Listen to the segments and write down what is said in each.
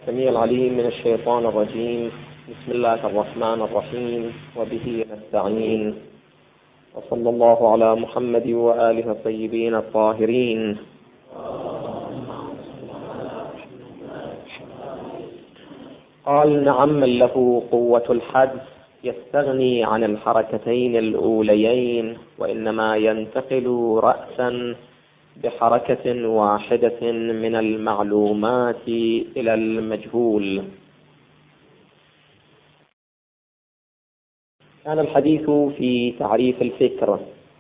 السميع العليم من الشيطان الرجيم. بسم الله الرحمن الرحيم، وبه نستعين، وصلى الله على محمد وآله الطيبين الطاهرين. قال: نعم، من له قوة الحدس يستغني عن الحركتين الأوليين، وإنما ينتقل رأسا بحركة واحدة من المعلومات إلى المجهول. كان الحديث في تعريف الفكر.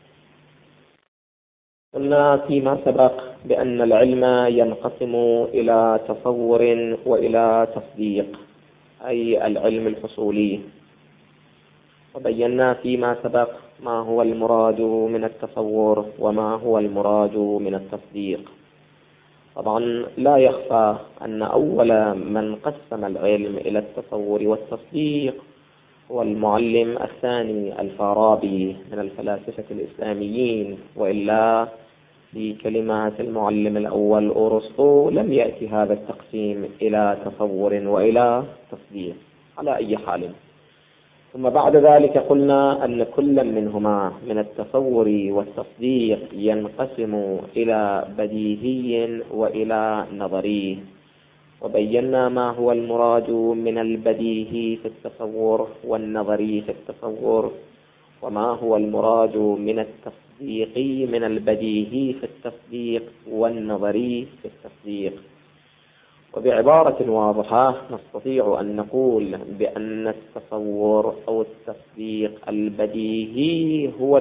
قلنا فيما سبق بأن العلم ينقسم إلى تصور وإلى تصديق، أي العلم الحصولي. وبينا فيما سبق ما هو المراد من التصور وما هو المراد من التصديق. طبعا لا يخفى أن أول من قسم العلم إلى التصور والتصديق هو المعلم الثاني الفارابي من الفلاسفة الإسلاميين، وإلا في كلمات المعلم الأول أرسطو لم يأتي هذا التقسيم إلى تصور وإلى تصديق على أي حال. ثم بعد ذلك قلنا أن كل منهما من التصور والتصديق ينقسم إلى بديهي وإلى نظري، وبينا ما هو المراد من البديهي في التصور والنظري في التصور، وما هو المراد من التصديق من البديهي في التصديق والنظري في التصديق. وبعبارة واضحة نستطيع أن نقول بأن التصور أو التصديق البديهي هو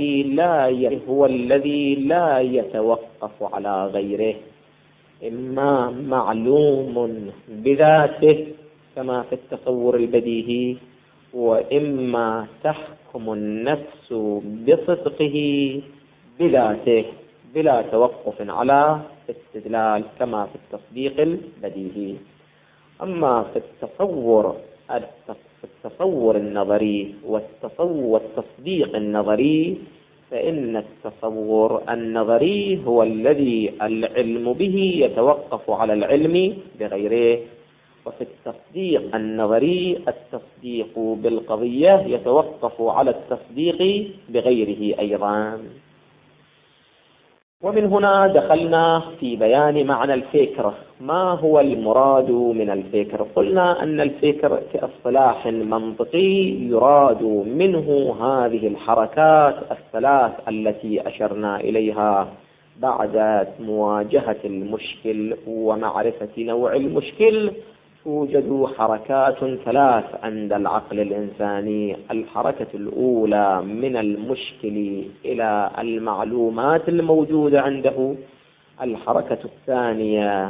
الذي لا يتوقف على غيره، إما معلوم بذاته كما في التصور البديهي، وإما تحكم النفس بصدقه بذاته بلا توقف على استدلال كما في التصديق البديهي. أما في التصور النظري والتصديق النظري، فإن التصور النظري هو الذي العلم به يتوقف على العلم بغيره، وفي التصديق النظري التصديق بالقضية يتوقف على التصديق بغيره أيضا. ومن هنا دخلنا في بيان معنى الفكر. ما هو المراد من الفكر؟ قلنا أن الفكر كاصطلاح منطقي يراد منه هذه الحركات الثلاث التي أشرنا إليها بعد مواجهة المشكل ومعرفة نوع المشكل. توجد حركات ثلاث عند العقل الإنساني: الحركة الأولى من المشكل إلى المعلومات الموجودة عنده، الحركة الثانية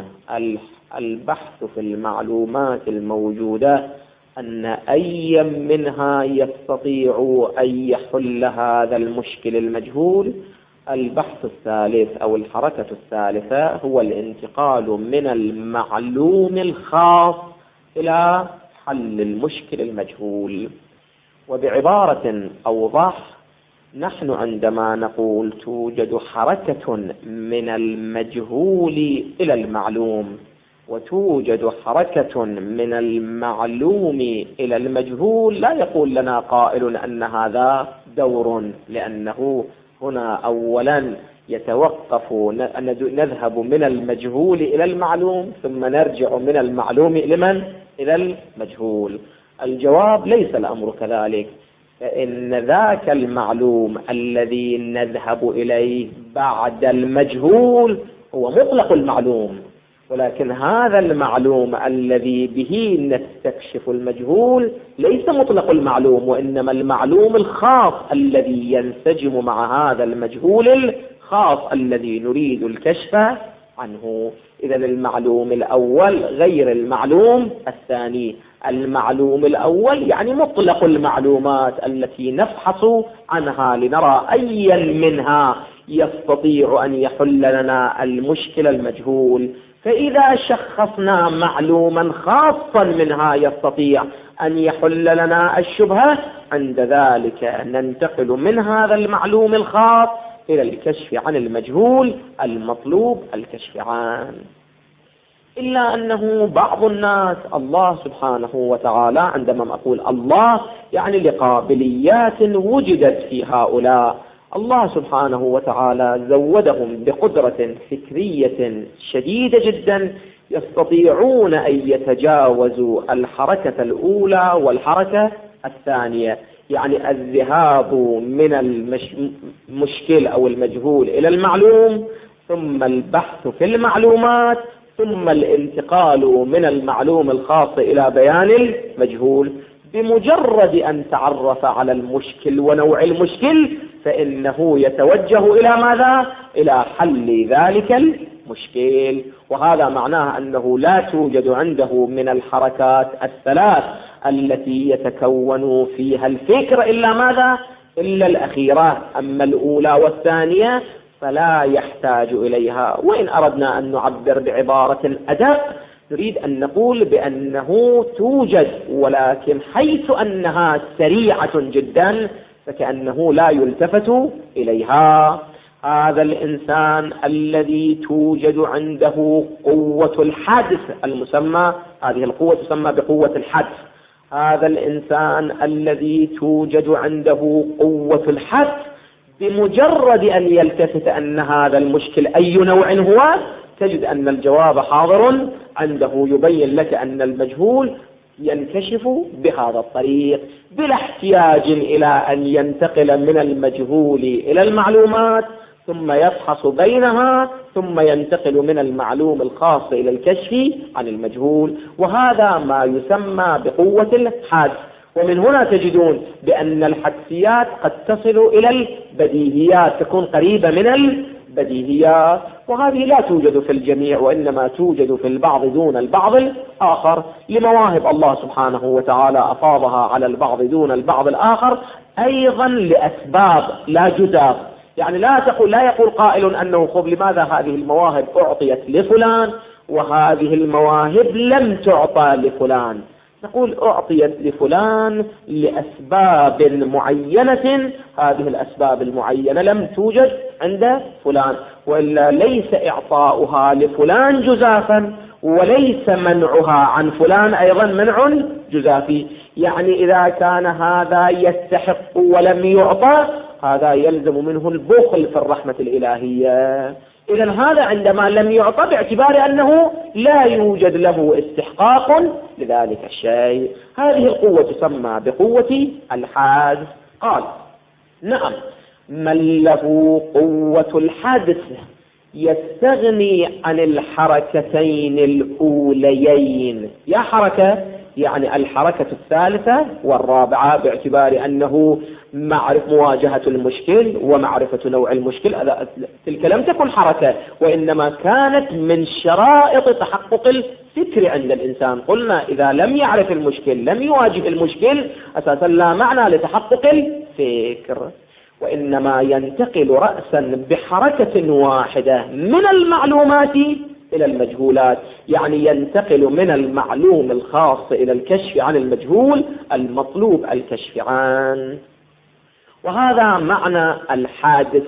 البحث في المعلومات الموجودة أن أي منها يستطيع أن يحل هذا المشكل المجهول، البحث الثالث أو الحركة الثالثة هو الانتقال من المعلوم الخاص إلى حل المشكل المجهول. وبعبارة أوضح، نحن عندما نقول توجد حركة من المجهول إلى المعلوم وتوجد حركة من المعلوم إلى المجهول، لا يقول لنا قائل أن هذا دور، لأنه هنا أولا يتوقف نذهب من المجهول إلى المعلوم ثم نرجع من المعلوم إلى المجهول. الجواب: ليس الأمر كذلك، فإن ذاك المعلوم الذي نذهب إليه بعد المجهول هو مطلق المعلوم، ولكن هذا المعلوم الذي به نستكشف المجهول ليس مطلق المعلوم، وإنما المعلوم الخاص الذي ينسجم مع هذا المجهول الخاص الذي نريد الكشف عنه. إذن المعلوم الأول غير المعلوم الثاني. المعلوم الأول يعني مطلق المعلومات التي نبحث عنها لنرى أيا منها يستطيع أن يحل لنا المشكل المجهول. فإذا شخصنا معلوما خاصا منها يستطيع أن يحل لنا الشبهة، عند ذلك ننتقل من هذا المعلوم الخاص إلى الكشف عن المجهول المطلوب الكشف عنه. إلا أنه بعض الناس الله سبحانه وتعالى، عندما أقول الله يعني لقابليات وجدت في هؤلاء، الله سبحانه وتعالى زودهم بقدرة فكرية شديدة جدا، يستطيعون أن يتجاوزوا الحركة الأولى والحركة الثانية، يعني الذهاب من المشكل أو المجهول إلى المعلوم، ثم البحث في المعلومات، ثم الانتقال من المعلوم الخاص إلى بيان المجهول. بمجرد أن تعرف على المشكل ونوع المشكل فإنه يتوجه إلى ماذا؟ إلى حل ذلك المشكل. وهذا معناه أنه لا توجد عنده من الحركات الثلاث التي يتكون فيها الفكر إلا ماذا؟ إلا الأخيرة، أما الأولى والثانية فلا يحتاج إليها. وإن أردنا أن نعبر بعبارة أدق نريد أن نقول بأنه توجد، ولكن حيث أنها سريعة جدا فكأنه لا يلتفت إليها. هذا الإنسان الذي توجد عنده قوة الحدس المسمى، هذه القوة تسمى بقوة الحدس، هذا الإنسان الذي توجد عنده قوة الحدس بمجرد أن يلتفت أن هذا المشكل أي نوع هو تجد أن الجواب حاضر عنده، يبين لك أن المجهول ينكشف بهذا الطريق بلا احتياج إلى أن ينتقل من المجهول إلى المعلومات ثم يفحص بينها ثم ينتقل من المعلوم الخاص إلى الكشف عن المجهول. وهذا ما يسمى بقوة الحدس. ومن هنا تجدون بأن الحدسيات قد تصل إلى البديهيات، تكون قريبة من البديهيات، وهذه لا توجد في الجميع وإنما توجد في البعض دون البعض الآخر، لمواهب الله سبحانه وتعالى أفاضها على البعض دون البعض الآخر، أيضا لأسباب لا جزاف. يعني لا يقول قائل أنه خب لماذا هذه المواهب أعطيت لفلان وهذه المواهب لم تعطى لفلان. نقول أعطيت لفلان لأسباب معينة، هذه الأسباب المعينة لم توجد عند فلان، وإلا ليس إعطاؤها لفلان جزافا وليس منعها عن فلان أيضا منع جزافي. يعني إذا كان هذا يستحق ولم يعطى هذا يلزم منه البخل في الرحمة الإلهية. إذن هذا عندما لم يعطى باعتبار أنه لا يوجد له استحقاق لذلك الشيء. هذه القوة تسمى بقوة الحدس. قال نعم، من له قوة الحدس يستغني عن الحركتين الأوليين. يا حركة يعني الحركة الثالثة والرابعة، باعتبار أنه مواجهة المشكل ومعرفة نوع المشكل، تلك لم تكن حركة وإنما كانت من شرائط تحقق الفكر عند الإنسان. قلنا إذا لم يعرف المشكل لم يواجه المشكل أساسا لا معنى لتحقق الفكر، وإنما ينتقل رأسا بحركة واحدة من المعلومات إلى المجهولات، يعني ينتقل من المعلوم الخاص إلى الكشف عن المجهول المطلوب الكشف عنه. وهذا معنى الحادث.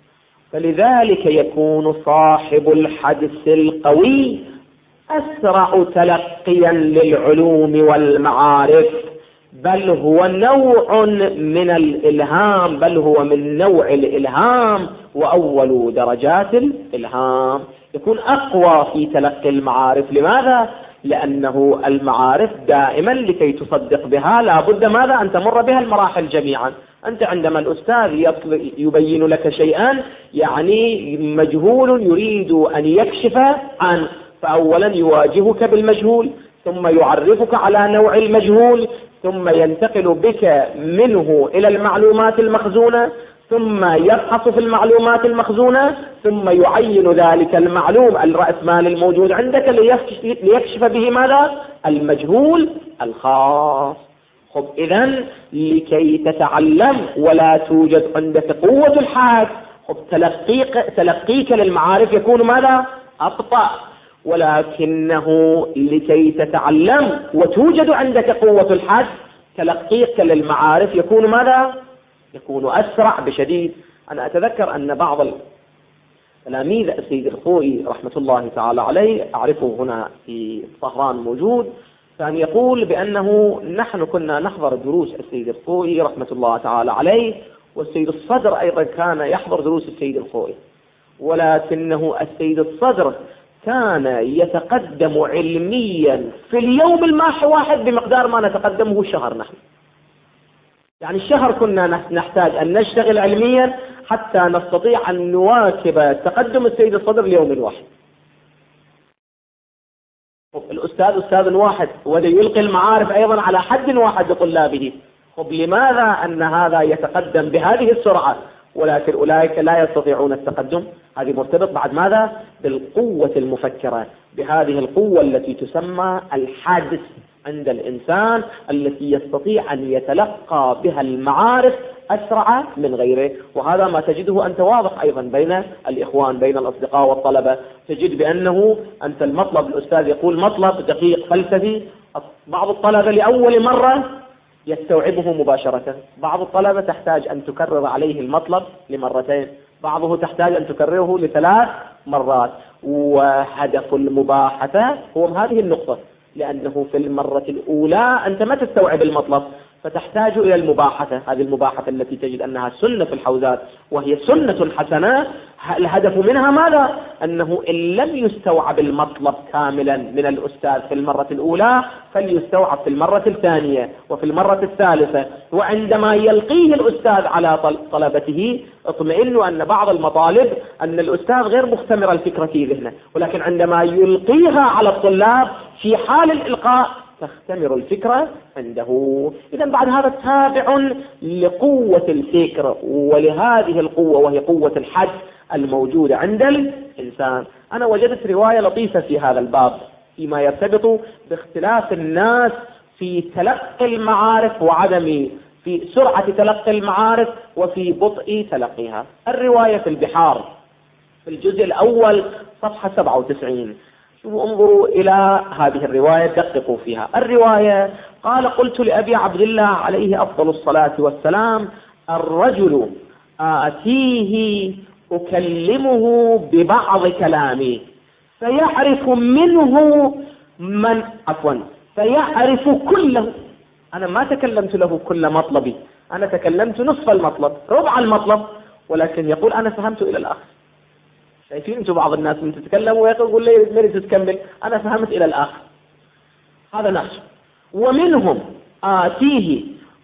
فلذلك يكون صاحب الحدث القوي أسرع تلقيا للعلوم والمعارف، بل هو نوع من الإلهام، بل هو من نوع الإلهام وأول درجات الإلهام. يكون أقوى في تلقي المعارف. لماذا؟ لأنه المعارف دائما لكي تصدق بها لا بد ماذا؟ أن تمر بها المراحل جميعا. أنت عندما الأستاذ يبين لك شيئا يعني مجهول يريد أن يكشف عنه، فأولا يواجهك بالمجهول ثم يعرفك على نوع المجهول ثم ينتقل بك منه إلى المعلومات المخزونة ثم يبحث في المعلومات المخزونة ثم يعين ذلك المعلوم الرأسمال الموجود عندك ليكشف به ماذا؟ المجهول الخاص. خب إذن لكي تتعلم ولا توجد عندك قوة الحدس، خب تلقيك للمعارف يكون ماذا؟ أبطأ، ولكنه لكي تتعلم وتوجد عندك قوة الحدس تلقيك للمعارف يكون ماذا؟ يكون أسرع بشديد. أنا أتذكر أن بعض تلاميذ السيد الخوئي رحمة الله تعالى عليه، أعرفه هنا في طهران موجود، كان يقول بأنه نحن كنا نحضر دروس السيد الخوئي رحمة الله تعالى عليه، والسيد الصدر أيضا كان يحضر دروس السيد الخوئي، ولكنه السيد الصدر كان يتقدم علميا في اليوم الماحي واحد بمقدار ما نتقدمه الشهر نحن. يعني الشهر كنا نحتاج أن نشتغل علميا حتى نستطيع أن نواكب تقدم السيد الصدر ليوم واحد. الأستاذ أستاذ واحد وذي يلقي المعارف أيضا على حد واحد لطلابه. طب لماذا أن هذا يتقدم بهذه السرعة ولكن أولئك لا يستطيعون التقدم؟ هذه مرتبط بعد ماذا؟ بالقوة المفكرة، بهذه القوة التي تسمى الحادث عند الإنسان، التي يستطيع أن يتلقى بها المعارف أسرع من غيره. وهذا ما تجده أنت واضح أيضا بين الإخوان، بين الأصدقاء والطلبة، تجد بأنه أنت المطلب، الأستاذ يقول مطلب دقيق فلسفي، بعض الطلبة لأول مرة يستوعبه مباشرة، بعض الطلبة تحتاج أن تكرر عليه المطلب لمرتين، بعضه تحتاج أن تكرره ل3 مرات. وهدف المباحثة هو هذه النقطة، لأنه في المرة الأولى أنت ما تستوعب المطلب، فتحتاج إلى المباحثة. هذه المباحثة التي تجد أنها سنة في الحوزات وهي سنة حسنة، الهدف منها ماذا؟ أنه إن لم يستوعب المطلب كاملا من الأستاذ في المرة الأولى فليستوعب في المرة الثانية وفي المرة الثالثة. وعندما يلقيه الأستاذ على طلبته اطمئنوا أن بعض المطالب أن الأستاذ غير مختمر الفكرة في ذهنه، ولكن عندما يلقيها على الطلاب في حال الإلقاء تختمر الفكرة عنده. إذن بعد هذا تابع لقوة الفكر ولهذه القوة وهي قوة الحد الموجودة عند الإنسان. أنا وجدت رواية لطيفة في هذا الباب فيما يرتبط باختلاف الناس في تلقي المعارف وعدم، في سرعة تلقي المعارف وفي بطء تلقيها. الرواية في البحار في الجزء الأول صفحة 97. انظروا إلى هذه الرواية، دققوا فيها. الرواية قال: قلت لأبي عبد الله عليه أفضل الصلاة والسلام: الرجل آتيه أكلمه ببعض كلامي فيعرف منه فيعرف كله. أنا ما تكلمت له كل مطلبي، أنا تكلمت نصف المطلب، ربع المطلب، ولكن يقول أنا فهمت إلى الآخر. شايفين انتم بعض الناس من تتكلم ويقول لي ليه تتكمل، انا فهمت الى الاخر، هذا نفسه. ومنهم آتيه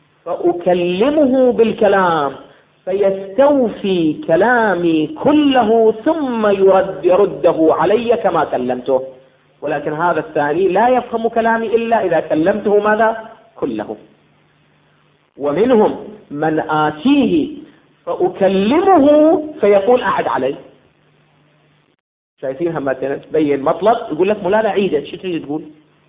فأكلمه بالكلام فيستوفي كلامي كله ثم يرده علي كما كلمته، ولكن هذا الثاني لا يفهم كلامي إلا إذا كلمته ماذا؟ كله. ومنهم من آتيه فأكلمه فيقول أعد علي. شايفين هم تبين مطلب يقول لك مولانا عيده، شو تريد تقول؟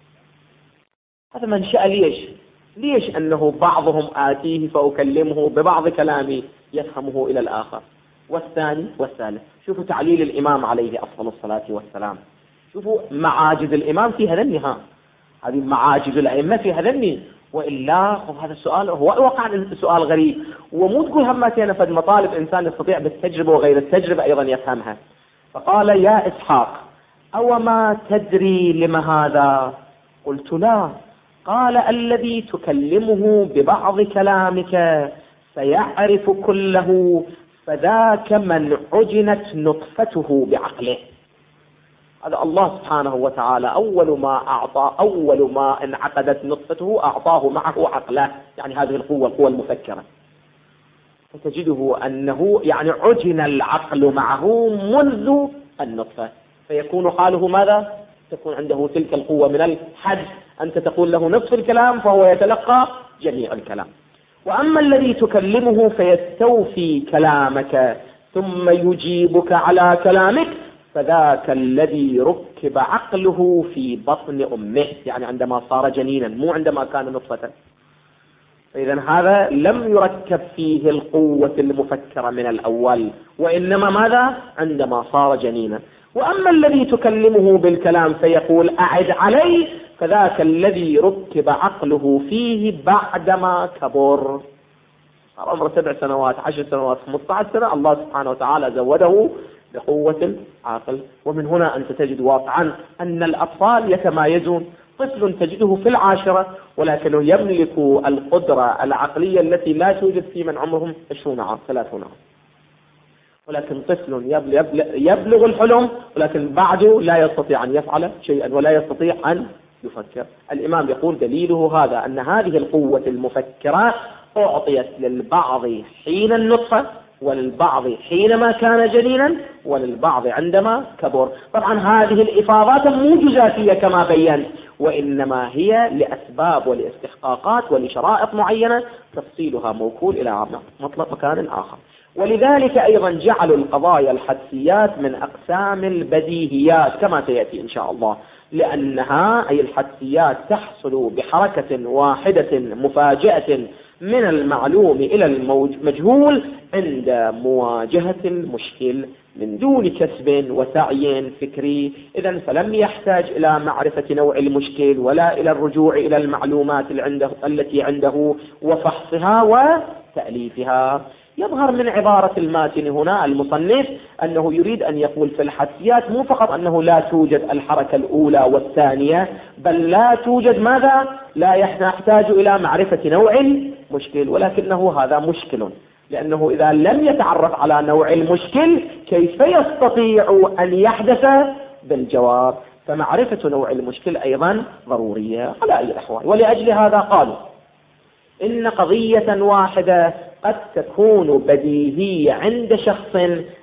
هذا منشأ ليش أنه بعضهم آتيه فأكلمه ببعض كلامي يفهمه إلى الآخر، والثاني والثالث. شوفوا تعليل الإمام عليه أفضل الصلاة والسلام، شوفوا معاجز الإمام في هذا هذه معاجز الأئمة في هذا. وإلا هذا السؤال هو وقع سؤال غريب، ومو تقول همتين فد مطالب إنسان يستطيع بالتجربة وغير التجربة أيضا يفهمها. فقال: يا إسحاق أو ما تدري لما هذا؟ قلت: لا. قال: الذي تكلمه ببعض كلامك فيعرف كله فذاك من عجنت نطفته بعقله. هذا الله سبحانه وتعالى أول ما انعقدت نطفته أعطاه معه عقله، يعني هذه القوة المفكرة. فتجده أنه يعني عجن العقل معه منذ النطفة، فيكون حاله ماذا؟ تكون عنده تلك القوة من الحد، أنت تقول له نصف الكلام فهو يتلقى جميع الكلام. وأما الذي تكلمه فيستوفي كلامك ثم يجيبك على كلامك فذاك الذي ركب عقله في بطن أمه، يعني عندما صار جنينا، مو عندما كان نطفة. فإذا هذا لم يركب فيه القوة المفكرة من الأول، وإنما ماذا؟ عندما صار جنينا. وأما الذي تكلمه بالكلام فيقول أعد علي فذاك الذي ركب عقله فيه بعدما كبر، صار عمره 7 سنوات 10 سنوات 15 سنة، الله سبحانه وتعالى زوده بقوة العقل. ومن هنا أنت تجد واقعا أن الأطفال يتمايزون. طفل تجده في العاشرة ولكنه يملك القدرة العقلية التي لا توجد في من عمرهم 20 عام 30 عام، ولكن طفل يبلغ الحلم ولكن بعده لا يستطيع أن يفعل شيئا ولا يستطيع أن يفكر. الإمام يقول دليله هذا أن هذه القوة المفكرة أعطيت للبعض حين النطفة، وللبعض حينما كان جنينا، وللبعض عندما كبر. طبعا هذه الإفاضات مو جزافية كما بيّن، وإنما هي لأسباب ولاستحقاقات ولشرائط معينة تفصيلها موكول إلى مطلق مكان آخر. ولذلك أيضا جعلوا القضايا الحدسيات من أقسام البديهيات كما سيأتي إن شاء الله، لأنها أي الحدسيات تحصل بحركة واحدة مفاجئة من المعلوم إلى المجهول عند مواجهة المشكل من دون كسب وسعي فكري. إذن فلم يحتاج إلى معرفة نوع المشكل ولا إلى الرجوع إلى المعلومات التي عنده وفحصها وتأليفها. يظهر من عبارة الماتن هنا المصنف أنه يريد أن يقول في الحدسيات مو فقط أنه لا توجد الحركة الأولى والثانية، بل لا توجد ماذا؟ لا يحتاج إلى معرفة نوع المشكل، ولكنه هذا مشكل، لأنه إذا لم يتعرف على نوع المشكل كيف يستطيع أن يحدث بالجواب؟ فمعرفة نوع المشكل أيضا ضرورية على أي الأحوال. ولأجل هذا قالوا إن قضية واحدة قد تكون بديهية عند شخص،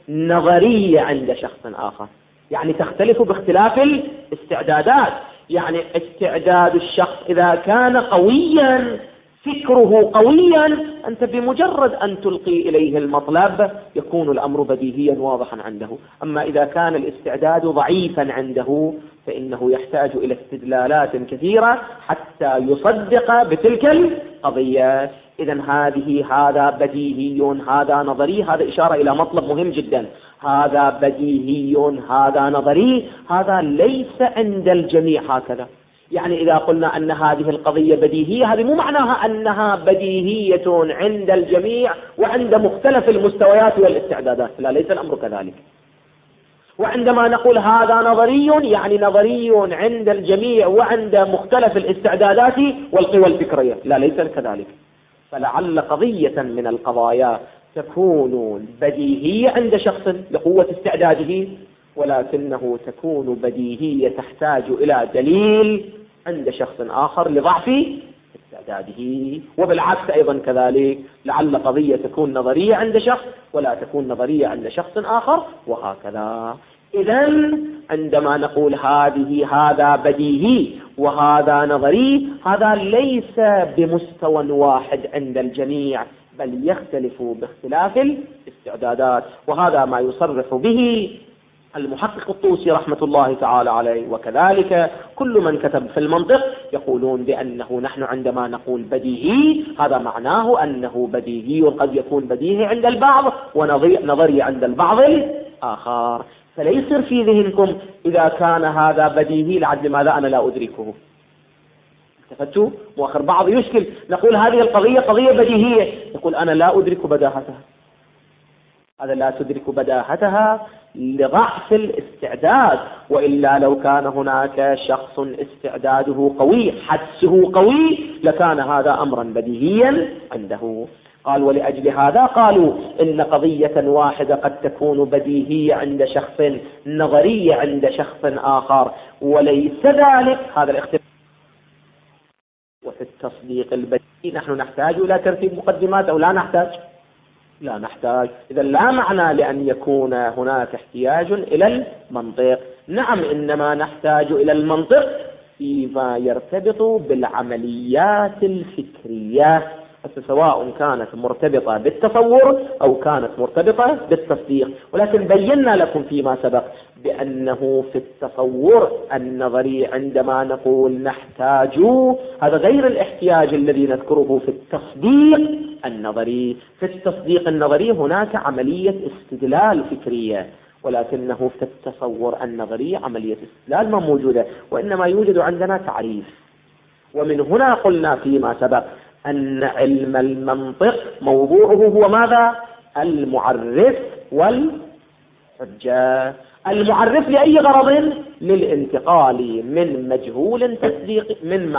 نظرية عند شخص آخر، يعني تختلف باختلاف الاستعدادات. يعني استعداد الشخص إذا كان قويا، فكره قويا، أنت بمجرد أن تلقي إليه المطلب يكون الأمر بديهيا واضحا عنده. أما إذا كان الاستعداد ضعيفا عنده فإنه يحتاج إلى استدلالات كثيرة حتى يصدق بتلك القضية. إذن هذا بديهي، هذا نظري، هذا إشارة إلى مطلب مهم جدا. هذا بديهي، هذا نظري، هذا ليس عند الجميع هكذا. يعني إذا قلنا أن هذه القضية بديهية، هذه مو معناها أنها بديهية عند الجميع وعند مختلف المستويات والاستعدادات، لا، ليس الأمر كذلك. وعندما نقول هذا نظري، يعني نظري عند الجميع وعند مختلف الاستعدادات والقوى الفكرية، لا، ليس كذلك. فلعل قضية من القضايا تكون بديهية عند شخص لقوة استعداده، ولكنه تكون بديهية تحتاج إلى دليل عند شخص آخر لضعف استعداده. وبالعكس أيضا كذلك، لعل قضية تكون نظرية عند شخص ولا تكون نظرية عند شخص آخر، وهكذا. إذن عندما نقول هذا بديهي وهذا نظري، هذا ليس بمستوى واحد عند الجميع، بل يختلف باختلاف الاستعدادات. وهذا ما يصرح به المحقق الطوسي رحمة الله تعالى عليه، وكذلك كل من كتب في المنطق يقولون بأنه نحن عندما نقول بديهي هذا معناه أنه بديهي قد يكون بديهي عند البعض ونظري عند البعض الآخر. فلا يصير في ذهنكم إذا كان هذا بديهي لعل ماذا أنا لا أدركه. تفتوا؟ وآخر بعض يشكل، نقول هذه القضية قضية بديهية، يقول أنا لا أدرك بداهتها. هذا لا تدرك بداهتها لضعف الاستعداد، وإلا لو كان هناك شخص استعداده قوي، حدسه قوي، لكان هذا أمرا بديهيا عنده. قال ولأجل هذا قالوا إن قضية واحدة قد تكون بديهية عند شخص، نظرية عند شخص آخر، وليس ذلك. هذا الاختلاف. وفي التصديق البديهي نحن نحتاج إلى ترتيب مقدمات أو لا نحتاج؟ لا نحتاج. إذا لا معنى لأن يكون هناك احتياج إلى المنطق. نعم، إنما نحتاج إلى المنطق فيما يرتبط بالعمليات الفكرية، سواء كانت مرتبطة بالتصور أو كانت مرتبطة بالتصديق. ولكن بينا لكم فيما سبق بأنه في التصور النظري عندما نقول نحتاج، هذا غير الاحتياج الذي نذكره في التصديق النظري. في التصديق النظري هناك عملية استدلال فكرية، ولكنه في التصور النظري عملية استدلال ما موجودة، وإنما يوجد عندنا تعريف. ومن هنا قلنا فيما سبق أن علم المنطق موضوعه هو ماذا؟ المعرف حجة. المعرف لأي غرض؟ للانتقال من مجهول تصديقي،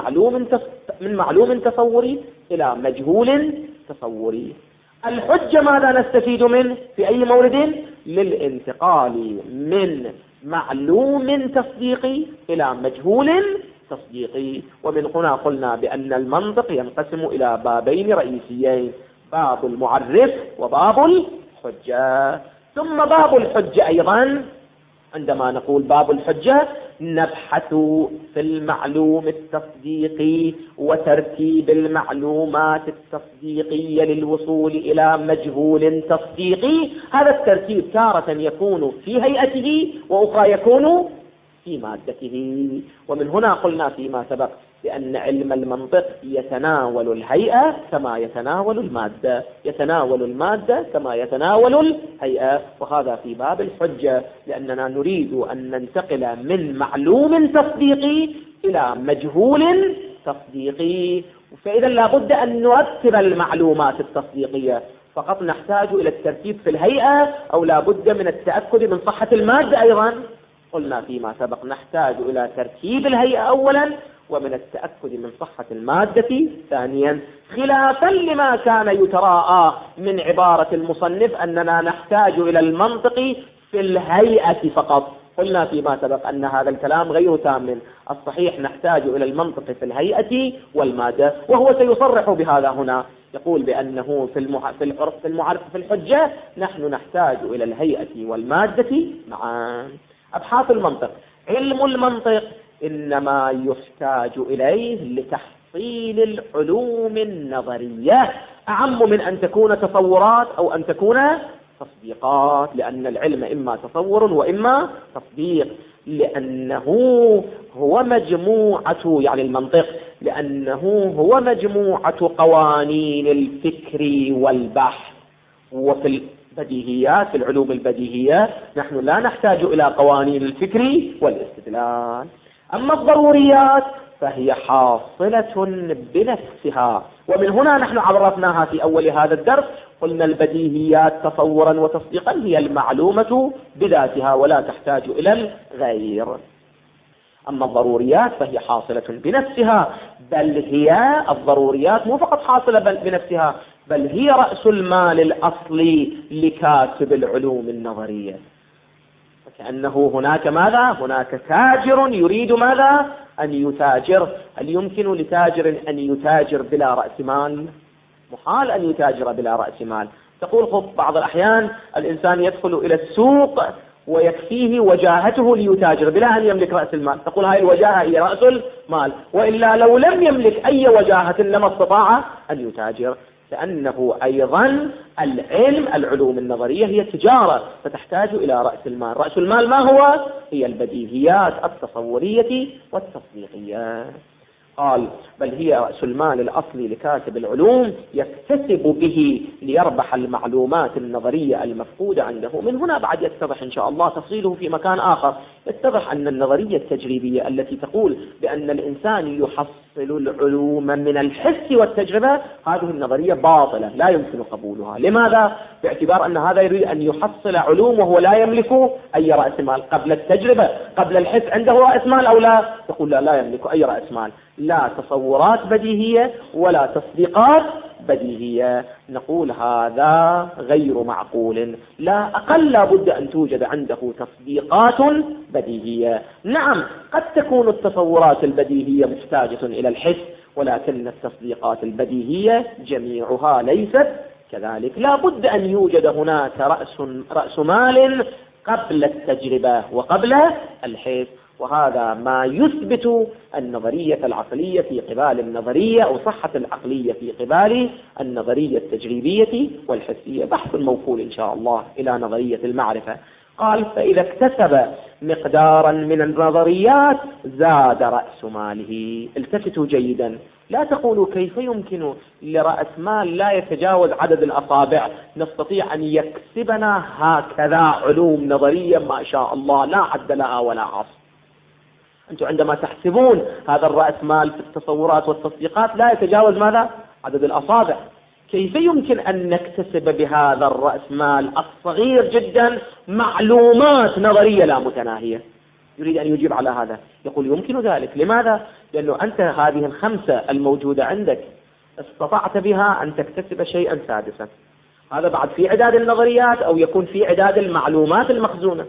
من معلوم تصوري إلى مجهول تصوري. الحجة ماذا نستفيد منه في أي مورد؟ للانتقال من معلوم تصديقي إلى مجهول تصديقي. ومن هنا قلنا بأن المنطق ينقسم إلى بابين رئيسيين، باب المعرف وباب الحجة. ثم باب الحجة أيضا، عندما نقول باب الحجة نبحث في المعلوم التصديقي وترتيب المعلومات التصديقية للوصول إلى مجهول تصديقي. هذا الترتيب تارة يكون في هيئته وأخرى يكون في مادته. ومن هنا قلنا فيما سبق بأن علم المنطق يتناول الهيئة كما يتناول المادة، يتناول المادة كما يتناول الهيئة. وهذا في باب الحجة، لأننا نريد أن ننتقل من معلوم تصديقي إلى مجهول تصديقي. فإذا لابد أن نرتب المعلومات التصديقية. فقط نحتاج إلى الترتيب في الهيئة أو لابد من التأكد من صحة المادة أيضا؟ قلنا فيما سبق نحتاج إلى ترتيب الهيئة أولا ومن التأكد من صحة المادة ثانيا، خلافا لما كان يتراءى من عبارة المصنف أننا نحتاج إلى المنطق في الهيئة فقط. قلنا فيما سبق أن هذا الكلام غير تام. الصحيح نحتاج إلى المنطق في الهيئة والمادة، وهو سيصرح بهذا هنا. يقول بأنه في الحجة نحن نحتاج إلى الهيئة والمادة معا. أبحاث المنطق، علم المنطق إنما يحتاج إليه لتحصيل العلوم النظرية، أعم من أن تكون تصورات أو أن تكون تصديقات، لأن العلم إما تصور وإما تصديق، لأنه هو مجموعة، يعني المنطق لأنه هو مجموعة قوانين الفكر والبحث. وفي البديهيات، في العلوم البديهية نحن لا نحتاج إلى قوانين الفكر والاستدلال. أما الضروريات فهي حاصلة بنفسها، ومن هنا نحن عرفناها في أول هذا الدرس. قلنا البديهيات تصورا وتصديقا هي المعلومة بذاتها ولا تحتاج إلى الغير. أما الضروريات فهي حاصلة بنفسها، بل هي الضروريات مو فقط حاصلة بنفسها، بل هي رأس المال الأصلي لكاتب العلوم النظرية. كأنه هناك ماذا؟ هناك تاجر يريد ماذا؟ أن يتاجر. هل يمكن لتاجر أن يتاجر بلا رأس مال؟ محال أن يتاجر بلا رأس مال. تقول بعض الأحيان الإنسان يدخل إلى السوق ويكفيه وجاهته ليتاجر بلا أن يملك رأس المال. تقول هاي الوجاهة هي رأس المال، وإلا لو لم يملك أي وجاهة لما استطاع أن يتاجر. لأنه أيضا العلوم النظرية هي تجارة، فتحتاج إلى رأس المال. رأس المال ما هو؟ هي البديهيات التصورية والتصديقية. قال بل هي رأس المال الأصلي لكاتب العلوم يكتسب به ليربح المعلومات النظرية المفقودة عنده. من هنا بعد يتضح إن شاء الله تفصيله في مكان آخر. يتضح أن النظرية التجريبية التي تقول بأن الإنسان يحصل العلوم من الحس والتجربة، هذه النظرية باطلة لا يمكن قبولها. لماذا؟ باعتبار أن هذا يريد أن يحصل علوم وهو لا يملك أي رأس مال. قبل التجربة، قبل الحس عنده رأس مال أو لا؟ تقول لا يملك أي رأس مال، لا تصورات بديهية ولا تصديقات بديهية. نقول هذا غير معقول. لا أقل لابد أن توجد عنده تصديقات بديهية. نعم قد تكون التصورات البديهية محتاجة إلى الحس، ولكن التصديقات البديهية جميعها ليست كذلك. لابد أن يوجد هناك رأس مال قبل التجربة وقبل الحس. وهذا ما يثبت النظرية العقلية في قبال النظرية، أو صحة العقلية في قبال النظرية التجريبية والحسية. بحث موصول إن شاء الله إلى نظرية المعرفة. قال فإذا اكتسب مقدارا من النظريات زاد رأس ماله. التفتوا جيدا، لا تقولوا كيف يمكن لرأس مال لا يتجاوز عدد الأصابع نستطيع أن يكسبنا هكذا علوم نظرية ما شاء الله لا حد لها ولا عصر. أنتم عندما تحسبون هذا الرأس مال في التصورات والتصديقات لا يتجاوز ماذا؟ عدد الأصابع. كيف يمكن أن نكتسب بهذا الرأس مال الصغير جدا معلومات نظرية لا متناهية؟ يريد أن يجيب على هذا، يقول يمكن ذلك. لماذا؟ لأنه أنت هذه الخمسة الموجودة عندك استطعت بها أن تكتسب شيئا سادسا، هذا بعد في عداد النظريات أو يكون في عداد المعلومات المخزونة،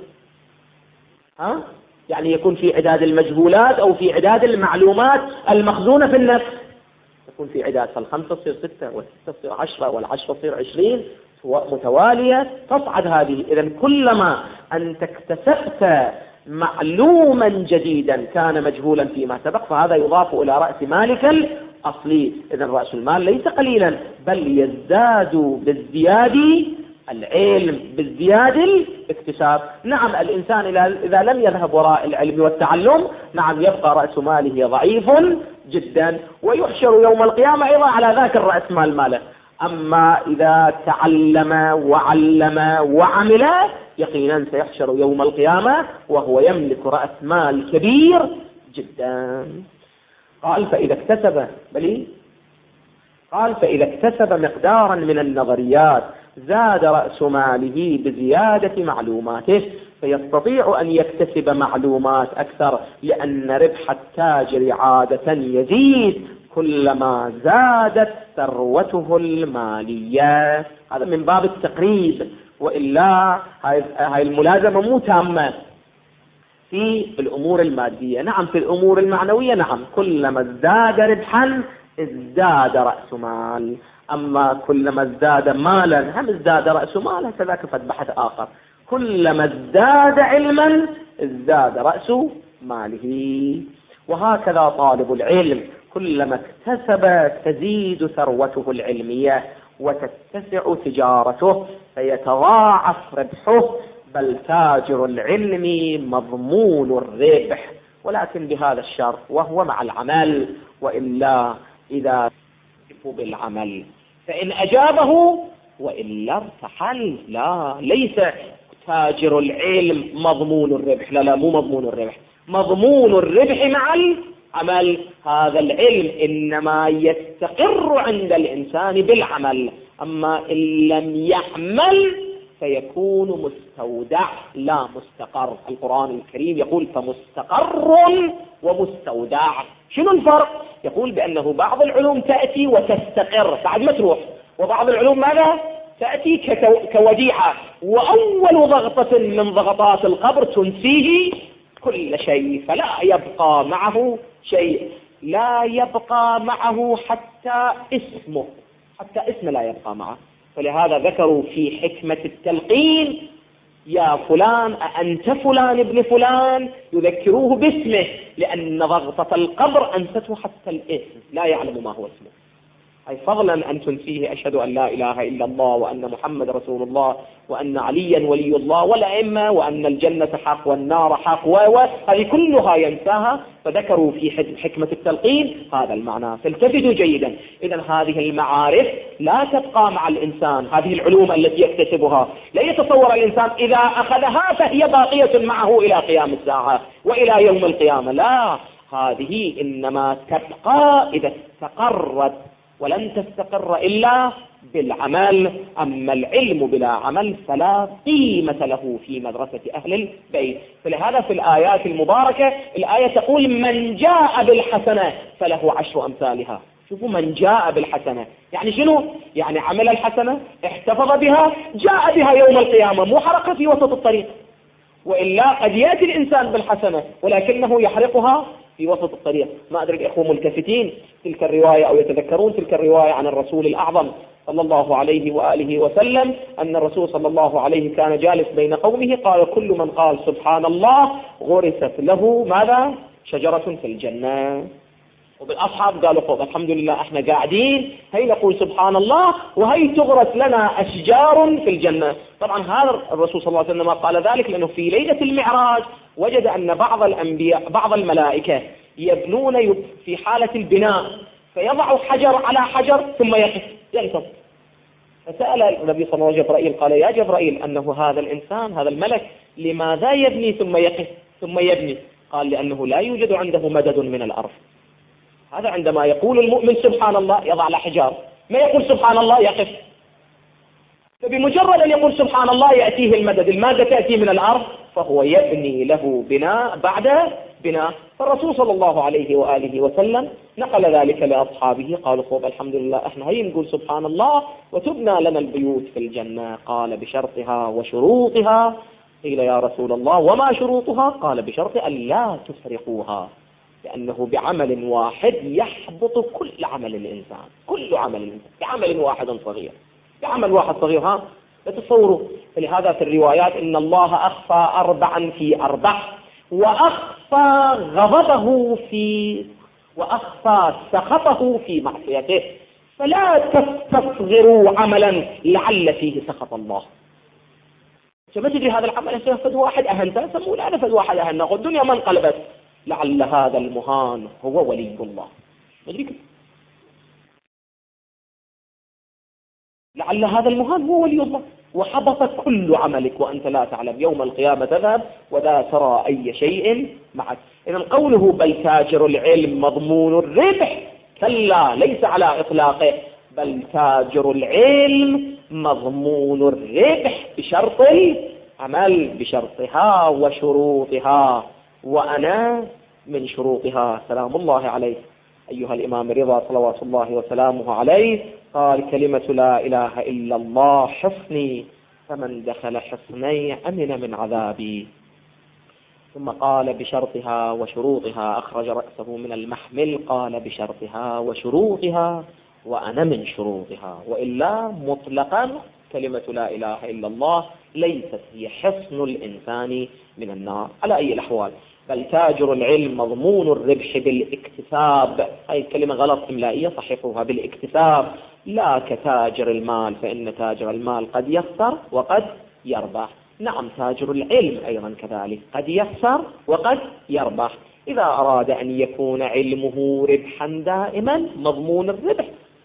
يعني يكون في عداد المجهولات أو في عداد المعلومات المخزونة في النفس، يكون في عداد، فالخمسة تصير 6 والستة تصير 10 والعشرة تصير 20 متوالية تصعد هذه. إذن كلما أنت اكتسبت معلوما جديدا كان مجهولا فيما سبق فهذا يضاف إلى رأس مالك الأصلي. إذن رأس المال ليس قليلا بل يزداد بازدياد العلم بازدياد الاكتساب. نعم الإنسان إذا لم يذهب وراء العلم والتعلم نعم يبقى رأس ماله ضعيف جدا ويحشر يوم القيامة أيضا على ذاك الرأس مال ماله. أما إذا تعلم وعلم وعمل يقينا سيحشر يوم القيامة وهو يملك رأس مال كبير جدا. قال فإذا اكتسب مقدارا من النظريات زاد رأس ماله بزيادة معلوماته فيستطيع أن يكتسب معلومات أكثر، لأن ربح التاجر عادة يزيد كلما زادت ثروته المالية. هذا من باب التقريب، وإلا هاي الملازمة مو تامة في الأمور المادية. نعم في الأمور المعنوية نعم كلما ازداد ربحا ازداد رأس مال، أما كلما ازداد مالا هم ازداد رأس مال، كذاك فد بحث آخر. كلما ازداد علما ازداد رأس ماله. وهكذا طالب العلم كلما اكتسب تزيد ثروته العلمية وتتسع تجارته فيتضاعف ربحه، بل تاجر العلم مضمون الربح، ولكن بهذا الشرط وهو مع العمل، وإلا إذا بالعمل فإن أجابه وإلا ارتحل. لا، ليس تاجر العلم مضمون الربح، لا مو مضمون الربح، مضمون الربح مع العمل. هذا العلم إنما يستقر عند الإنسان بالعمل، أما إن لم يعمل فيكون مستودع لا مستقر. القرآن الكريم يقول فمستقر ومستودع. شنو الفرق؟ يقول بأنه بعض العلوم تأتي وتستقر بعد ما تروح، وبعض العلوم ماذا؟ تأتي كوديعة، وأول ضغطة من ضغطات القبر تنسيه كل شيء، فلا يبقى معه شيء، لا يبقى معه حتى اسمه لا يبقى معه. فلهذا ذكروا في حكمة التلقين يا فلان أأنت فلان ابن فلان، يذكروه باسمه، لأن ضغطة القبر أنسته حتى الاسم، لا يعلم ما هو اسمه. أي فضلا أن تنسيه أشهد أن لا إله إلا الله وأن محمد رسول الله وأن عليا ولي الله والأئمة وأن الجنة حق والنار حق هذه كلها ينساها. فذكروا في حكمة التلقين هذا المعنى. فالتفتوا جيدا، إذن هذه المعارف لا تبقى مع الإنسان، هذه العلوم التي يكتسبها لا يتصور الإنسان إذا أخذها فهي باقية معه إلى قيام الساعة وإلى يوم القيامة، لا، هذه إنما تبقى إذا استقرت، ولن تستقر إلا بالعمل. أما العلم بلا عمل فلا قيمة له في مدرسة أهل البيت. فلهذا في الآيات المباركة الآية تقول من جاء بالحسنة فله 10 أمثالها. شوفوا، من جاء بالحسنة يعني شنو؟ يعني عمل الحسنة، احتفظ بها، جاء بها يوم القيامة، مو حرقها في وسط الطريق. وإلا قد يأتي الإنسان بالحسنة ولكنه يحرقها في وسط الطريق. ما أدري الإخوة ملتفتين تلك الرواية أو يتذكرون تلك الرواية عن الرسول الأعظم صلى الله عليه وآله وسلم أن الرسول صلى الله عليه كان جالس بين قومه، قال كل من قال سبحان الله غرست له ماذا؟ شجرة في الجنة. وبالأصحاب قالوا خذ الحمد لله احنا قاعدين هي نقول سبحان الله وهي تغرس لنا أشجار في الجنة. طبعا هذا الرسول صلى الله عليه وسلم قال ذلك لأنه في ليلة المعراج وجد أن بعض الأنبياء بعض الملائكة يبنون في حالة البناء فيضع حجر على حجر ثم يقف ينتظر. فسأل النبي صلى الله عليه وسلم جبرائيل قال يا جبرائيل أنه هذا الإنسان هذا الملك لماذا يبني ثم يقف ثم يبني؟ قال لأنه لا يوجد عنده مدد من الأرض. هذا عندما يقول المؤمن سبحان الله يضع الأحجار ما يقول سبحان الله يقف، فبمجرد أن يقول سبحان الله يأتيه المدد. المادة تأتي من الأرض فهو يبني له بناء بعد بناء. فالرسول صلى الله عليه وآله وسلم نقل ذلك لأصحابه، قالوا خب الحمد لله احنا هي نقول سبحان الله وتبنى لنا البيوت في الجنة. قال بشرطها وشروطها. قيل يا رسول الله وما شروطها؟ قال بشرط أن لا تسرقوها، لأنه بعمل واحد يحبط كل عمل الإنسان، كل عمل الإنسان بعمل واحد صغير، بعمل واحد صغير. ها لا تصوروا. فلهذا في الروايات إن الله أخفى 4 في 4، وأخفى غضبه وأخفى سخطه في معصيته. فلا تستصغروا عملا لعل فيه سخط الله. ما تدري هذا العمل سيفد واحد أهنته، سموه لا نفد واحد أهنه، الدنيا ما انقلبت، لعل هذا المهان هو ولي الله. لعل هذا المهان هو ولي الله، وحبط كل عملك وأنت لا تعلم. يوم القيامة تذهب ولا ترى أي شيء معك. إذن قوله بل تاجر العلم مضمون الربح، كلا ليس على إطلاقه، بل تاجر العلم مضمون الربح بشرط العمل، بشرطها وشروطها، وأنا من شروطها. سلام الله عليه أيها الإمام الرضا صلوات الله وسلامه عليه قال كلمة لا إله إلا الله حصني، فمن دخل حصني أمن من عذابي. ثم قال بشرطها وشروطها، أخرج رأسه من المحمل قال بشرطها وشروطها وأنا من شروطها. وإلا مطلقا كلمة لا إله إلا الله ليست هي حصن الإنسان من النار على أي الأحوال. بل تاجر العلم مضمون الربح بالاكتساب، هذه الكلمة غلط إملائية، صححوها، بالاكتساب لا كتاجر المال، فإن تاجر المال قد يخسر وقد يربح. نعم تاجر العلم أيضا كذلك قد يخسر وقد يربح. إذا أراد أن يكون علمه ربحا دائما مضمون الربح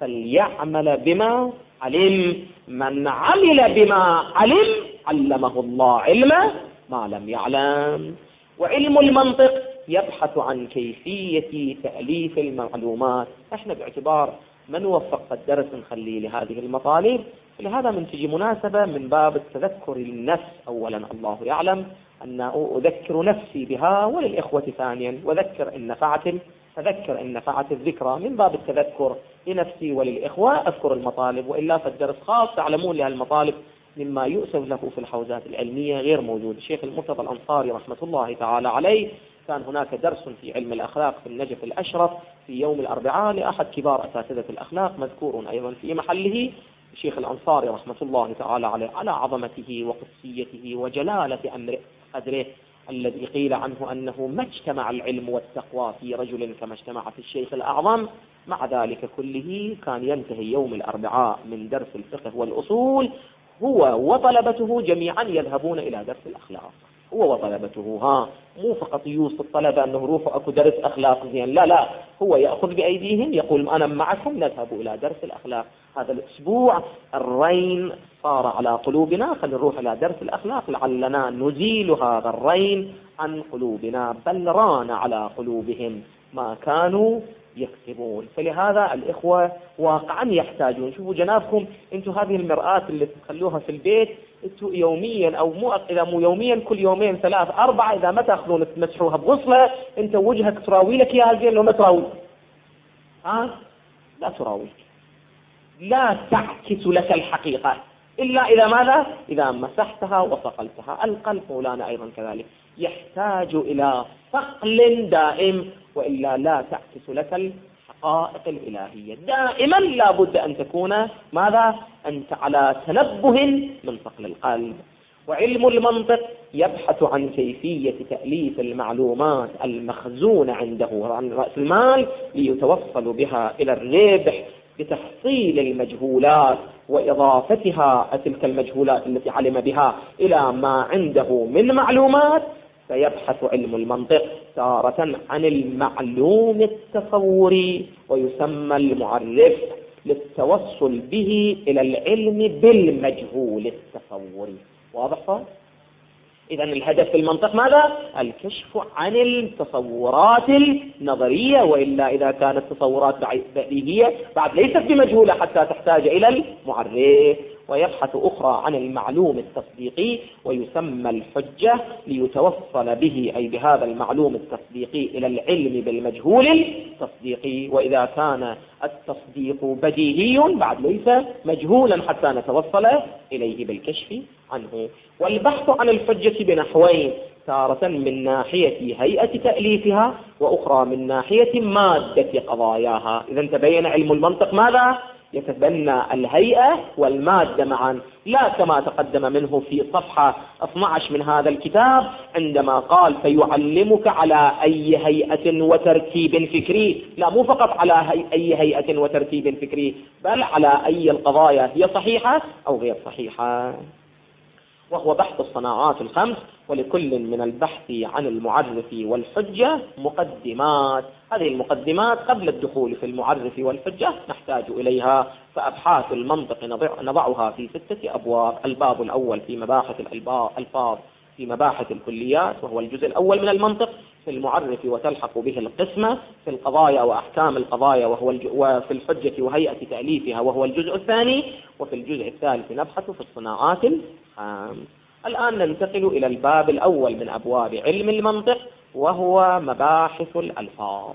فليعمل بما علم. من عمل بما علم علمه الله علم ما لم يعلم. وعلم المنطق يبحث عن كيفية تأليف المعلومات. احنا باعتبار من وفق الدرس نخليه لهذه المطالب، لهذا من تجي مناسبة من باب التذكر للنفس أولا. الله يعلم أن أذكر نفسي بها وللإخوة ثانيا، وذكر إن نفعت فذكر إن نفعت الذكرى، من باب التذكر لنفسي وللإخوة أذكر المطالب. وإلا فالدرس خاص تعلمون لها المطالب مما يؤسف له في الحوزات العلمية غير موجود. الشيخ المرتضى الأنصاري رحمة الله تعالى عليه كان هناك درس في علم الأخلاق في النجف الأشرف في يوم الأربعاء لأحد كبار أساتذة الأخلاق مذكور أيضا في محله. الشيخ الأنصاري رحمة الله تعالى عليه على عظمته وقدسيته وجلالة أمر قدره الذي قيل عنه أنه ما اجتمع العلم والتقوى في رجل كما اجتمع في الشيخ الأعظم. مع ذلك كله كان ينتهي يوم الأربعاء من درس الفقه والأصول هو وطلبته جميعا يذهبون إلى درس الأخلاق. هو وطلبته، مو فقط يوصي الطلبة أنه روحوا أكو درس أخلاق زين، لا، هو يأخذ بأيديهم يقول أنا معكم نذهب إلى درس الأخلاق. هذا الأسبوع الرين صار على قلوبنا، خلينا نروح إلى درس الأخلاق لعلنا نزيل هذا الرين عن قلوبنا، بل ران على قلوبهم ما كانوا يكتبون. فلهذا الإخوة واقعا يحتاجون. شوفوا جنابكم انتم هذه المرآة اللي تخلوها في البيت انتم يوميا او إذا مو يوميا كل يومين 3 4 اذا ما تاخذون تمسحوها بغسلة انت وجهك تراوي لك يا زين. لو ما تراوي لا تراوي، لا تعكس لك الحقيقة إلا إذا ماذا؟ إذا مسحتها وصقلتها. القلب مولانا أيضا كذلك يحتاج إلى صقل دائم، وإلا لا تعكس لك الحقائق الإلهية. دائما لا بد أن تكون ماذا؟ أنت على تنبه من صقل القلب. وعلم المنطق يبحث عن كيفية تأليف المعلومات المخزونة عنده عن رأس المال ليتوصل بها إلى الربح بتحصيل المجهولات وإضافتها تلك المجهولات التي علم بها إلى ما عنده من معلومات. فيبحث علم المنطق تارة عن المعلوم التصوري، ويسمى المعرف للتوصل به إلى العلم بالمجهول التصوري. واضح؟ إذا الهدف في المنطق ماذا؟ الكشف عن التصورات النظرية، وإلا إذا كانت تصورات بديهية بعد ليست بمجهولة حتى تحتاج إلى المعرف. ويبحث أخرى عن المعلوم التصديقي، ويسمى الحجة ليتوصل به أي بهذا المعلوم التصديقي إلى العلم بالمجهول التصديقي. وإذا كان التصديق بديهي بعد ليس مجهولا حتى نتوصل إليه بالكشف عنه. والبحث عن الحجة بنحوين: تارة من ناحية هيئة تأليفها، وأخرى من ناحية مادة قضاياها. إذا تبين علم المنطق ماذا؟ يتبنى الهيئة والمادة معا، لا كما تقدم منه في صفحة 12 من هذا الكتاب عندما قال فيعلمك على أي هيئة وترتيب فكري. لا، مو فقط على أي هيئة وترتيب فكري، بل على أي القضايا هي صحيحة أو غير صحيحة. وهو بحث الصناعات الخمس، ولكل من البحث عن المعرف والحجة مقدمات. هذه المقدمات قبل الدخول في المعرف والحجة نحتاج إليها. فأبحاث المنطق نضعها في 6 أبواب. الباب الأول في مباحث الألفاظ في مباحث الكليات، وهو الجزء الأول من المنطق. في المعرف وتلحق به القسمة. في القضايا وأحكام القضايا وفي الحجة وهيئة تأليفها، وهو الجزء الثاني. وفي الجزء الثالث نبحث في الصناعات الخمس. الآن ننتقل إلى الباب الأول من أبواب علم المنطق، وهو مباحث الألفاظ.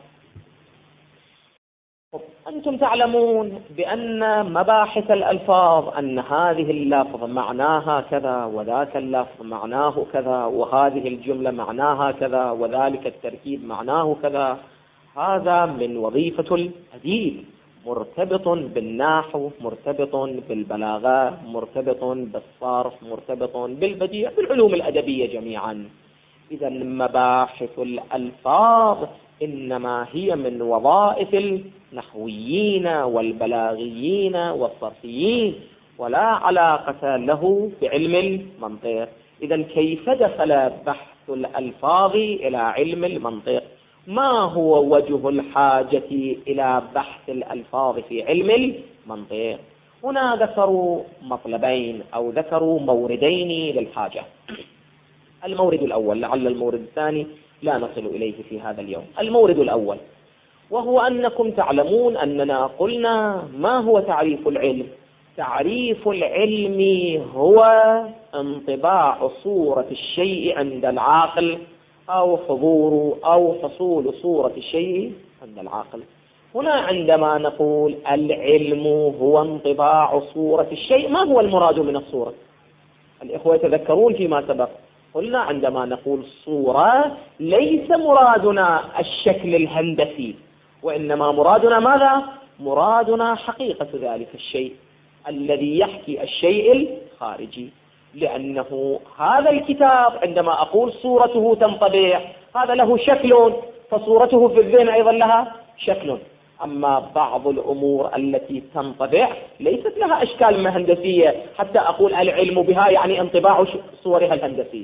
أنتم تعلمون بأن مباحث الألفاظ أن هذه اللفظ معناها كذا، وذاك اللفظ معناه كذا، وهذه الجملة معناها كذا، وذلك التركيب معناه كذا. هذا من وظيفة الأديب، مرتبط بالنحو، مرتبط بالبلاغة، مرتبط بالصرف، مرتبط بالبديع، بالعلوم الأدبية جميعا. إذا مباحث الألفاظ إنما هي من وظائف النحويين والبلاغيين والصرفيين، ولا علاقة له بعلم المنطق. إذا كيف دخل بحث الألفاظ إلى علم المنطق؟ ما هو وجه الحاجة إلى بحث الألفاظ في علم المنطق؟ هنا ذكروا مطلبين أو ذكروا موردين للحاجة. المورد الأول، لعل المورد الثاني لا نصل إليه في هذا اليوم. المورد الأول وهو أنكم تعلمون أننا قلنا ما هو تعريف العلم؟ تعريف العلم هو انطباع صورة الشيء عند العاقل، أو حضور أو حصول صورة الشيء عند العاقل. هنا عندما نقول العلم هو انطباع صورة الشيء، ما هو المراد من الصورة؟ الإخوة يتذكرون فيما سبق قلنا عندما نقول صورة ليس مرادنا الشكل الهندسي، وإنما مرادنا ماذا؟ مرادنا حقيقة ذلك الشيء الذي يحكي الشيء الخارجي. لأنه هذا الكتاب عندما أقول صورته تنطبع، هذا له شكل، فصورته في الذهن أيضا لها شكل. أما بعض الأمور التي تنطبع ليست لها أشكال هندسية حتى أقول العلم بها يعني انطباع صورها الهندسية.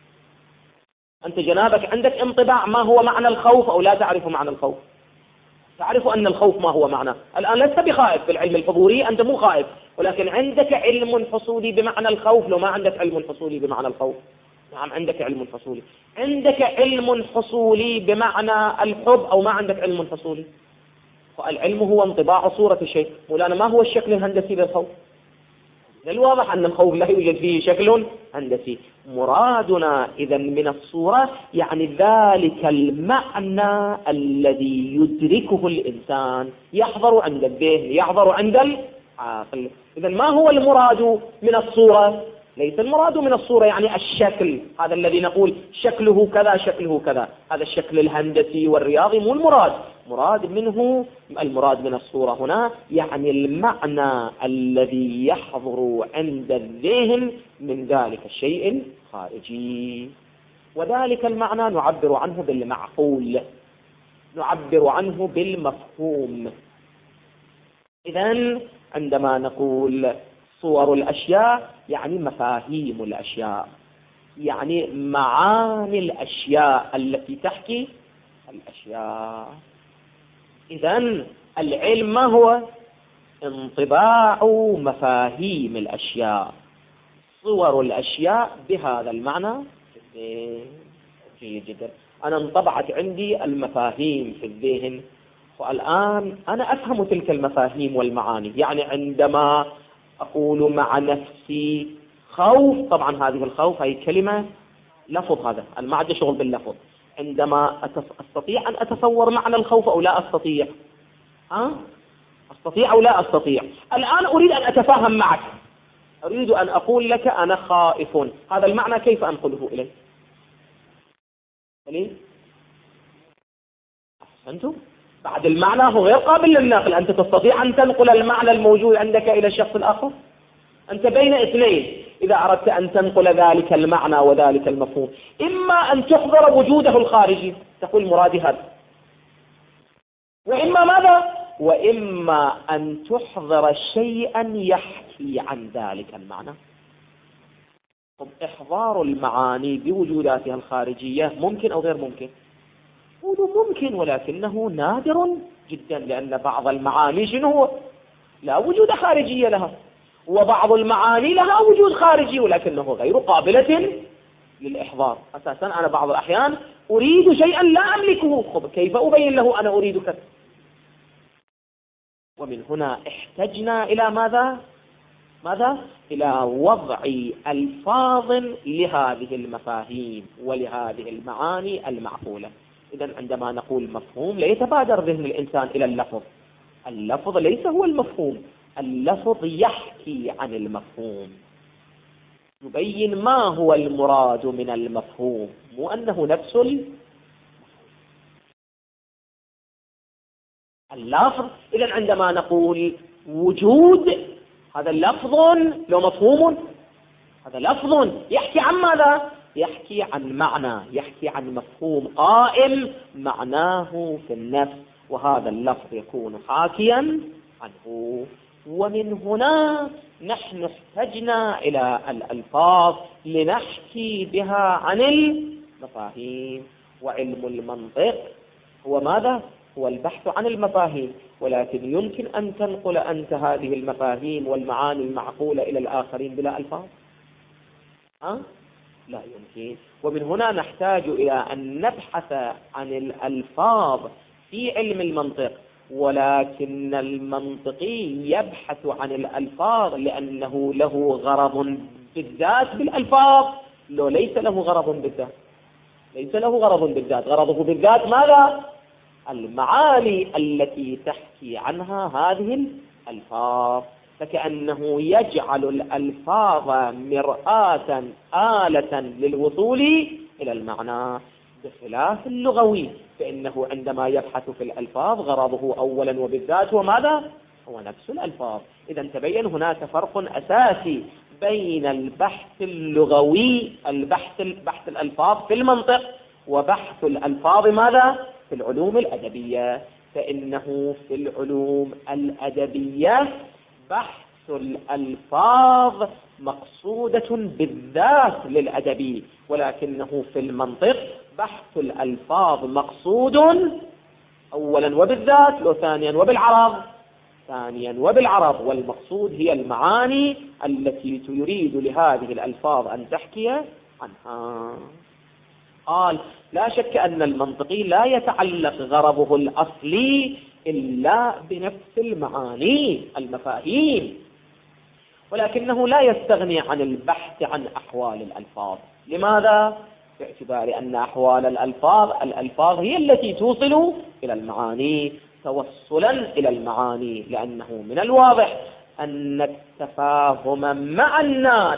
أنت جنابك عندك انطباع ما هو معنى الخوف أو لا تعرف معنى الخوف؟ تعرف أن الخوف ما هو معنى. الآن لست بخائف في العلم الحضوري، أنت مو خائف، ولكن عندك علم حصولي بمعنى الخوف. لو ما عندك علم حصولي بمعنى الخوف، نعم عندك علم حصولي. عندك علم حصولي بمعنى الحب أو ما عندك علم حصولي؟ العلم هو انطباع صورة شيء، مولانا ما هو الشكل الهندسي للخوف؟ الواضح أن الخوف لا يوجد فيه شكل هندسي. مرادنا إذن من الصورة يعني ذلك المعنى الذي يدركه الإنسان، يحضر عند الذهن، يحضر عند العقل. إذن ما هو المراد من الصورة؟ ليس المراد من الصورة يعني الشكل، هذا الذي نقول شكله كذا شكله كذا، هذا الشكل الهندسي والرياضي مو المراد. المراد من الصورة هنا يعني المعنى الذي يحضر عند الذهن من ذلك الشيء الخارجي. وذلك المعنى نعبر عنه بالمعقول، نعبر عنه بالمفهوم. إذن عندما نقول صور الأشياء يعني مفاهيم الأشياء، يعني معاني الأشياء التي تحكي الأشياء. إذن العلم ما هو؟ انطباع مفاهيم الأشياء، صور الأشياء بهذا المعنى جيد جدا. أنا انطبعت عندي المفاهيم في الذهن، والآن أنا أفهم تلك المفاهيم والمعاني. يعني عندما أقول مع نفسي خوف، طبعا هذه الخوف هي كلمة لفظ، هذا ما عندي شغل باللفظ. عندما أستطيع أن أتصور معنى الخوف أو لا أستطيع؟ أستطيع أو لا أستطيع؟ الآن أريد أن أتفاهم معك، أريد أن أقول لك أنا خائف، هذا المعنى كيف أنقله إليك؟ أحسنتم. بعد المعنى هو غير قابل للنقل، أنت تستطيع أن تنقل المعنى الموجود عندك إلى الشخص الآخر؟ أنت بين اثنين إذا أردت أن تنقل ذلك المعنى وذلك المفهوم، إما أن تحضر وجوده الخارجي تقول مرادي هذا، وإما ماذا؟ وإما أن تحضر شيئا يحكي عن ذلك المعنى. طب إحضار المعاني بوجوداتها الخارجية ممكن أو غير ممكن؟ ممكن، ولكنه نادر جدا، لأن بعض المعاني شنو؟ لا وجود خارجية لها، وبعض المعاني لها وجود خارجي ولكنه غير قابلة للإحضار. أساسا أنا بعض الأحيان أريد شيئا لا أملكه، كيف أبين له أنا أريد كذا؟ ومن هنا احتجنا إلى ماذا؟ إلى وضع ألفاظ لهذه المفاهيم ولهذه المعاني المعقولة. إذن عندما نقول مفهوم لا يتبادر ذهن الإنسان إلى اللفظ، اللفظ ليس هو المفهوم، اللفظ يحكي عن المفهوم، يبين ما هو المراد من المفهوم، مو أنه نفس اللفظ. إذن عندما نقول وجود، هذا لفظ لو مفهوم، هذا لفظ يحكي عن ماذا؟ يحكي عن معنى، يحكي عن مفهوم قائم معناه في النفس، وهذا اللفظ يكون حاكيا عنه. ومن هنا نحن احتجنا إلى الألفاظ لنحكي بها عن المفاهيم. وعلم المنطق هو ماذا؟ هو البحث عن المفاهيم، ولكن يمكن أن تنقل أنت هذه المفاهيم والمعاني المعقولة إلى الآخرين بلا ألفاظ؟ لا يمكن. ومن هنا نحتاج إلى أن نبحث عن الألفاظ في علم المنطق، ولكن المنطقي يبحث عن الألفاظ لأنه له غرض بالذات بالألفاظ، لو ليس له غرض بالذات، ليس له غرض بالذات، غرضه بالذات ماذا؟ المعاني التي تحكي عنها هذه الألفاظ. فكأنه يجعل الألفاظ مرآة آلة للوصول إلى المعنى، بخلاف اللغوي فإنه عندما يبحث في الألفاظ غرضه أولا وبالذات هو ماذا؟ هو نفس الألفاظ. إذا تبين هناك فرق أساسي بين البحث اللغوي، بحث الألفاظ في المنطق، وبحث الألفاظ ماذا؟ في العلوم الأدبية. فإنه في العلوم الأدبية بحث الألفاظ مقصودة بالذات للأدبي، ولكنه في المنطق بحث الألفاظ مقصود أولا وبالذات، وثانيا وبالعرض، ثانيا وبالعرض، والمقصود هي المعاني التي يريد لهذه الألفاظ أن تحكي عنها. قال لا شك أن المنطقي لا يتعلق غرضه الأصلي إلا بنفس المعاني المفاهيم، ولكنه لا يستغني عن البحث عن أحوال الألفاظ. لماذا؟ باعتبار أن أحوال الألفاظ هي التي توصل إلى المعاني توصلا إلى المعاني، لأنه من الواضح أن التفاهم مع الناس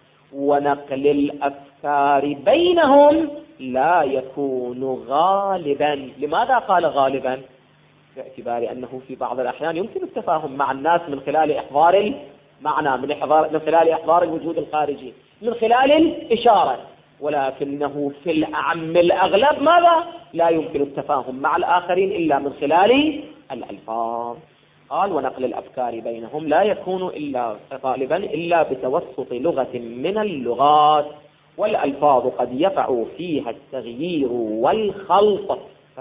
ونقل الأفكار بينهم لا يكون غالبا. لماذا قال غالبا؟ باعتبار أنه في بعض الأحيان يمكن التفاهم مع الناس من خلال إحضار المعنى، من خلال إحضار الوجود الخارجي، من خلال الإشارة، ولكنه في الأغلب ماذا؟ لا يمكن التفاهم مع الآخرين إلا من خلال الألفاظ. قال ونقل الأفكار بينهم لا يكون إلا غالبا إلا بتوسط لغة من اللغات، والألفاظ قد يقع فيها التغيير والخلط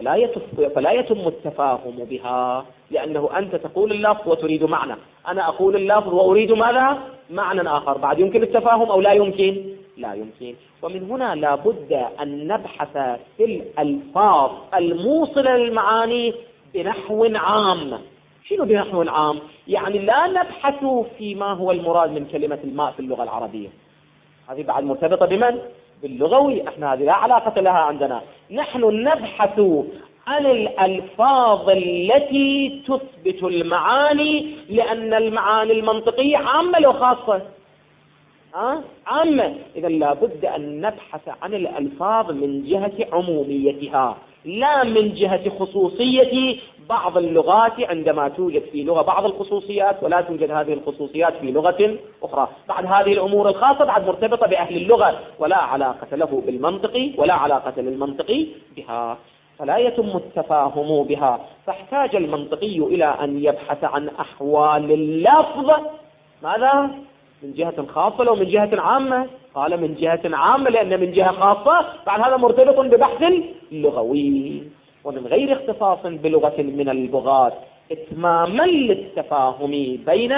فلا يتم التفاهم بها، لأنه أنت تقول اللفظ وتريد معنى، أنا أقول اللفظ وأريد ماذا؟ معنى آخر. بعد يمكن التفاهم أو لا يمكن؟ لا يمكن. ومن هنا لا بد أن نبحث في الألفاظ الموصلة للمعاني بنحو عام. شنو بنحو عام؟ يعني لا نبحث فيما هو المراد من كلمة الماء في اللغة العربية، هذه بعد مرتبطة بمن؟ باللغوي، احنا هذه لا علاقة لها عندنا. نحن نبحث عن الألفاظ التي تثبت المعاني، لأن المعاني المنطقية عامة لو خاصة. عامة. إذا لابد أن نبحث عن الألفاظ من جهة عموميتها، لا من جهة خصوصية بعض اللغات، عندما توجد في لغة بعض الخصوصيات ولا توجد هذه الخصوصيات في لغة أخرى. بعد هذه الأمور الخاصة بعد مرتبطة بأهل اللغة، ولا علاقة له بالمنطق ولا علاقة للمنطق بها، فلا يتم التفاهم بها. فاحتاج المنطقي إلى أن يبحث عن أحوال اللفظ، ماذا؟ من جهة خاصة لو من جهة عامة؟ قال من جهة عامة، لأن من جهة خاصة بعد هذا مرتبط ببحث لغوي، ومن غير اختصاص بلغة من اللغات، إتماما للتفاهم بين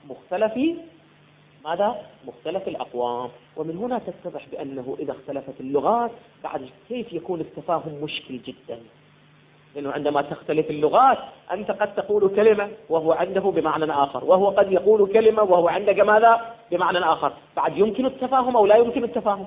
مختلف الأقوام. ومن هنا تتضح بأنه إذا اختلفت اللغات بعد كيف يكون التفاهم مشكل جدا، لأنه عندما تختلف اللغات أنت قد تقول كلمة وهو عنده بمعنى آخر، وهو قد يقول كلمة وهو عندك ماذا؟ بمعنى آخر. بعد يمكن التفاهم أو لا يمكن التفاهم؟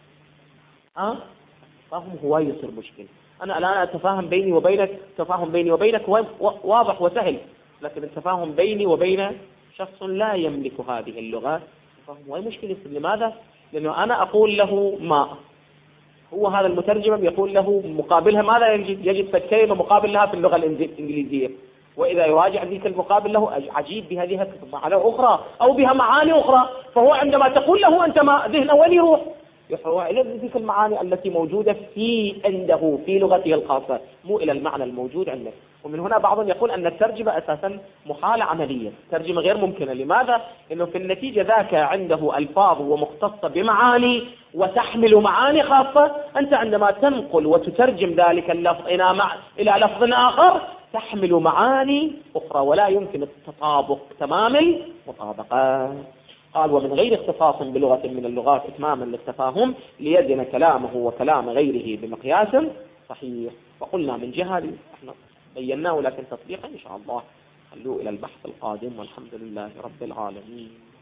التفاهم هو يصير مشكل. أنا الآن أتفاهم بيني وبينك، التفاهم بيني وبينك واضح وسهل، لكن التفاهم بيني وبين شخص لا يملك هذه اللغة هو مشكلة. لماذا؟ لأنه أنا أقول له ماء، هو هذا المترجم يقول له مقابلها ماذا يجد فالكلمة مقابل لها في اللغة الإنجليزية، وإذا يراجع ذيك المقابل له عجيب بهذه معنى أخرى أو بها معاني أخرى، فهو عندما تقول له أنت ما ذهنه وين يروح إلى ذيك المعاني التي موجودة عنده في لغته الخاصة، مو إلى المعنى الموجود عنده. ومن هنا بعضهم يقول أن الترجمة أساسا محالة عمليا، ترجمة غير ممكنة. لماذا؟ إنه في النتيجة ذاك عنده ألفاظ ومختصة بمعاني وتحمل معاني خاصة، أنت عندما تنقل وتترجم ذلك اللفظ إلى لفظ آخر تحمل معاني أخرى، ولا يمكن التطابق تمام المطابقة. قال ومن غير اختصاص بلغة من اللغات إتماما للتفاهم ليزن كلامه وكلام غيره بمقياس صحيح. وقلنا من جهة احنا بيناه، لكن تطبيقا إن شاء الله خلوه إلى البحث القادم، والحمد لله رب العالمين.